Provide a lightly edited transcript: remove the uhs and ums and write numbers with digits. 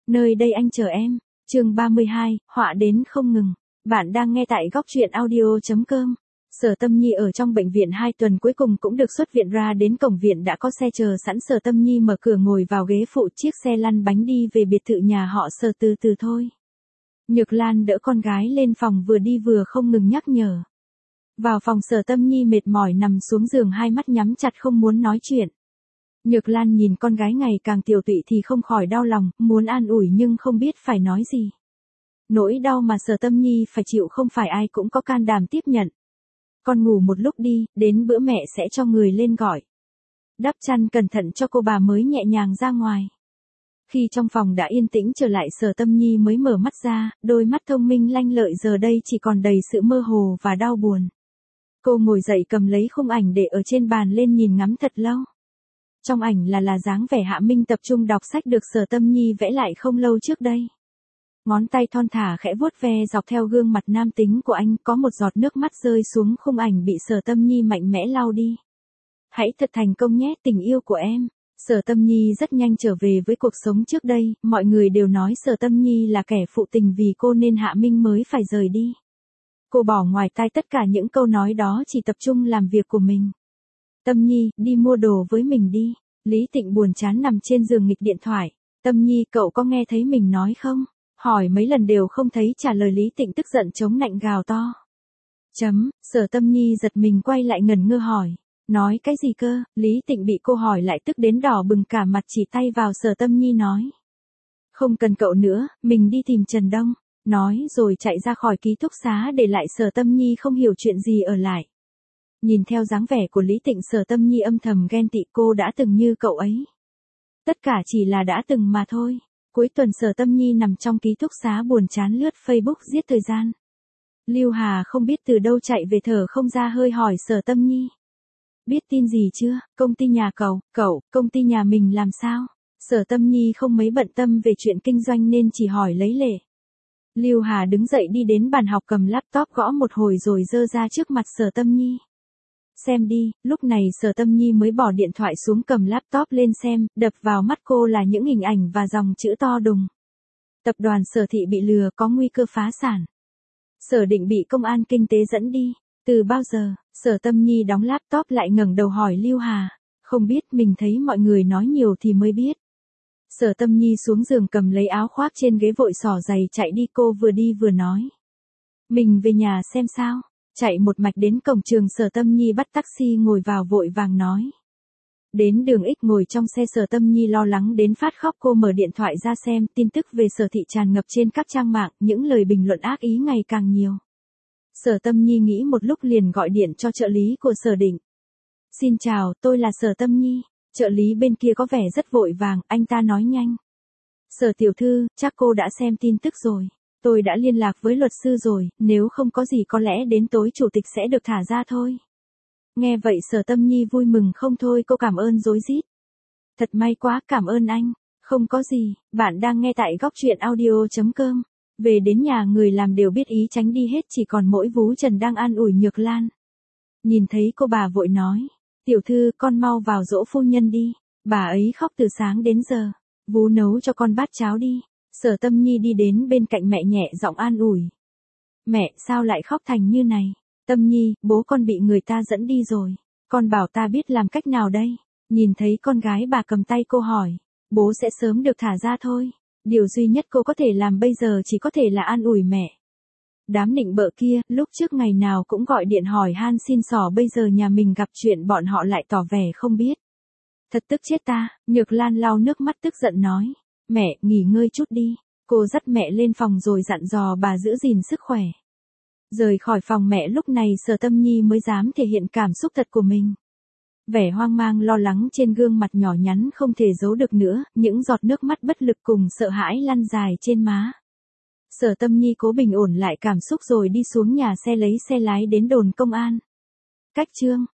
Nơi đây anh chờ em. Chương 32, họa đến không ngừng. Bạn đang nghe tại góc truyện audio.com. Sở Tâm Nhi ở trong bệnh viện 2 tuần cuối cùng cũng được xuất viện ra, đến cổng viện đã có xe chờ sẵn. Sở Tâm Nhi mở cửa ngồi vào ghế phụ chiếc xe lăn bánh đi về biệt thự nhà họ Sở từ từ thôi. Nhược Lan đỡ con gái lên phòng vừa đi vừa không ngừng nhắc nhở. Vào phòng Sở Tâm Nhi mệt mỏi nằm xuống giường, hai mắt nhắm chặt không muốn nói chuyện. Nhược Lan nhìn con gái ngày càng tiểu tụy thì không khỏi đau lòng, muốn an ủi nhưng không biết phải nói gì. Nỗi đau mà Sở Tâm Nhi phải chịu không phải ai cũng có can đảm tiếp nhận. Con ngủ một lúc đi, đến bữa mẹ sẽ cho người lên gọi. Đắp chăn cẩn thận cho cô bà mới nhẹ nhàng ra ngoài. Khi trong phòng đã yên tĩnh trở lại, Sở Tâm Nhi mới mở mắt ra, đôi mắt thông minh lanh lợi giờ đây chỉ còn đầy sự mơ hồ và đau buồn. Cô ngồi dậy cầm lấy khung ảnh để ở trên bàn lên nhìn ngắm thật lâu. Trong ảnh là dáng vẻ Hạ Minh tập trung đọc sách được Sở Tâm Nhi vẽ lại không lâu trước đây. Ngón tay thon thả khẽ vuốt ve dọc theo gương mặt nam tính của anh, có một giọt nước mắt rơi xuống khung ảnh bị Sở Tâm Nhi mạnh mẽ lau đi. Hãy thật thành công nhé tình yêu của em. Sở Tâm Nhi rất nhanh trở về với cuộc sống trước đây, mọi người đều nói Sở Tâm Nhi là kẻ phụ tình vì cô nên Hạ Minh mới phải rời đi. Cô bỏ ngoài tai tất cả những câu nói đó, chỉ tập trung làm việc của mình. Tâm Nhi, đi mua đồ với mình đi. Lý Tịnh buồn chán nằm trên giường nghịch điện thoại. Tâm Nhi, cậu có nghe thấy mình nói không? Hỏi mấy lần đều không thấy trả lời. Lý Tịnh tức giận chống nạnh gào to. Sở Tâm Nhi giật mình quay lại ngẩn ngơ hỏi. Nói cái gì cơ? Lý Tịnh bị cô hỏi lại tức đến đỏ bừng cả mặt, chỉ tay vào Sở Tâm Nhi nói. Không cần cậu nữa, mình đi tìm Trần Đông. Nói rồi chạy ra khỏi ký túc xá, để lại Sở Tâm Nhi không hiểu chuyện gì ở lại. Nhìn theo dáng vẻ của Lý Tịnh, Sở Tâm Nhi âm thầm ghen tị, cô đã từng như cậu ấy. Tất cả chỉ là đã từng mà thôi. Cuối tuần Sở Tâm Nhi nằm trong ký túc xá buồn chán lướt Facebook giết thời gian. Lưu Hà không biết từ đâu chạy về thở không ra hơi hỏi Sở Tâm Nhi. Biết tin gì chưa? Công ty nhà cậu, công ty nhà mình làm sao? Sở Tâm Nhi không mấy bận tâm về chuyện kinh doanh nên chỉ hỏi lấy lệ. Lưu Hà đứng dậy đi đến bàn học, cầm laptop gõ một hồi rồi giơ ra trước mặt Sở Tâm Nhi. Xem đi. Lúc này Sở Tâm Nhi mới bỏ điện thoại xuống, cầm laptop lên xem, đập vào mắt cô là những hình ảnh và dòng chữ to đùng. Tập đoàn Sở Thị bị lừa, có nguy cơ phá sản. Sở Định bị công an kinh tế dẫn đi. Từ bao giờ? Sở Tâm Nhi đóng laptop lại ngẩng đầu hỏi Lưu Hà. Không biết, mình thấy mọi người nói nhiều thì mới biết. Sở Tâm Nhi xuống giường cầm lấy áo khoác trên ghế vội xỏ giày chạy đi, cô vừa đi vừa nói. Mình về nhà xem sao. Chạy một mạch đến cổng trường, Sở Tâm Nhi bắt taxi ngồi vào vội vàng nói. Đến đường X ngồi trong xe, Sở Tâm Nhi lo lắng đến phát khóc, cô mở điện thoại ra xem, tin tức về Sở Thị tràn ngập trên các trang mạng, những lời bình luận ác ý ngày càng nhiều. Sở Tâm Nhi nghĩ một lúc liền gọi điện cho trợ lý của Sở Định. Xin chào, tôi là Sở Tâm Nhi. Trợ lý bên kia có vẻ rất vội vàng, anh ta nói nhanh. Sở tiểu thư, chắc cô đã xem tin tức rồi. Tôi đã liên lạc với luật sư rồi, nếu không có gì có lẽ đến tối chủ tịch sẽ được thả ra thôi. Nghe vậy Sở Tâm Nhi vui mừng không thôi, cô cảm ơn rối rít. Thật may quá, cảm ơn anh. Không có gì, bạn đang nghe tại góc truyện audio.com. Về đến nhà người làm đều biết ý tránh đi hết, chỉ còn mỗi Vú Trần đang an ủi Nhược Lan. Nhìn thấy cô bà vội nói. Tiểu thư, con mau vào dỗ phu nhân đi. Bà ấy khóc từ sáng đến giờ. Vú nấu cho con bát cháo đi. Sở Tâm Nhi đi đến bên cạnh mẹ nhẹ giọng an ủi. Mẹ, sao lại khóc thành như này? Tâm Nhi, bố con bị người ta dẫn đi rồi. Con bảo ta biết làm cách nào đây? Nhìn thấy con gái bà cầm tay cô hỏi. Bố sẽ sớm được thả ra thôi. Điều duy nhất cô có thể làm bây giờ chỉ có thể là an ủi mẹ. Đám nịnh bợ kia, lúc trước ngày nào cũng gọi điện hỏi han xin xỏ, bây giờ nhà mình gặp chuyện bọn họ lại tỏ vẻ không biết. Thật tức chết ta. Nhược Lan lau nước mắt tức giận nói. Mẹ, nghỉ ngơi chút đi. Cô dắt mẹ lên phòng rồi dặn dò bà giữ gìn sức khỏe. Rời khỏi phòng mẹ lúc này Sở Tâm Nhi mới dám thể hiện cảm xúc thật của mình. Vẻ hoang mang lo lắng trên gương mặt nhỏ nhắn không thể giấu được nữa, những giọt nước mắt bất lực cùng sợ hãi lăn dài trên má. Sở Tâm Nhi cố bình ổn lại cảm xúc rồi đi xuống nhà xe lấy xe lái đến đồn công an. Cách chương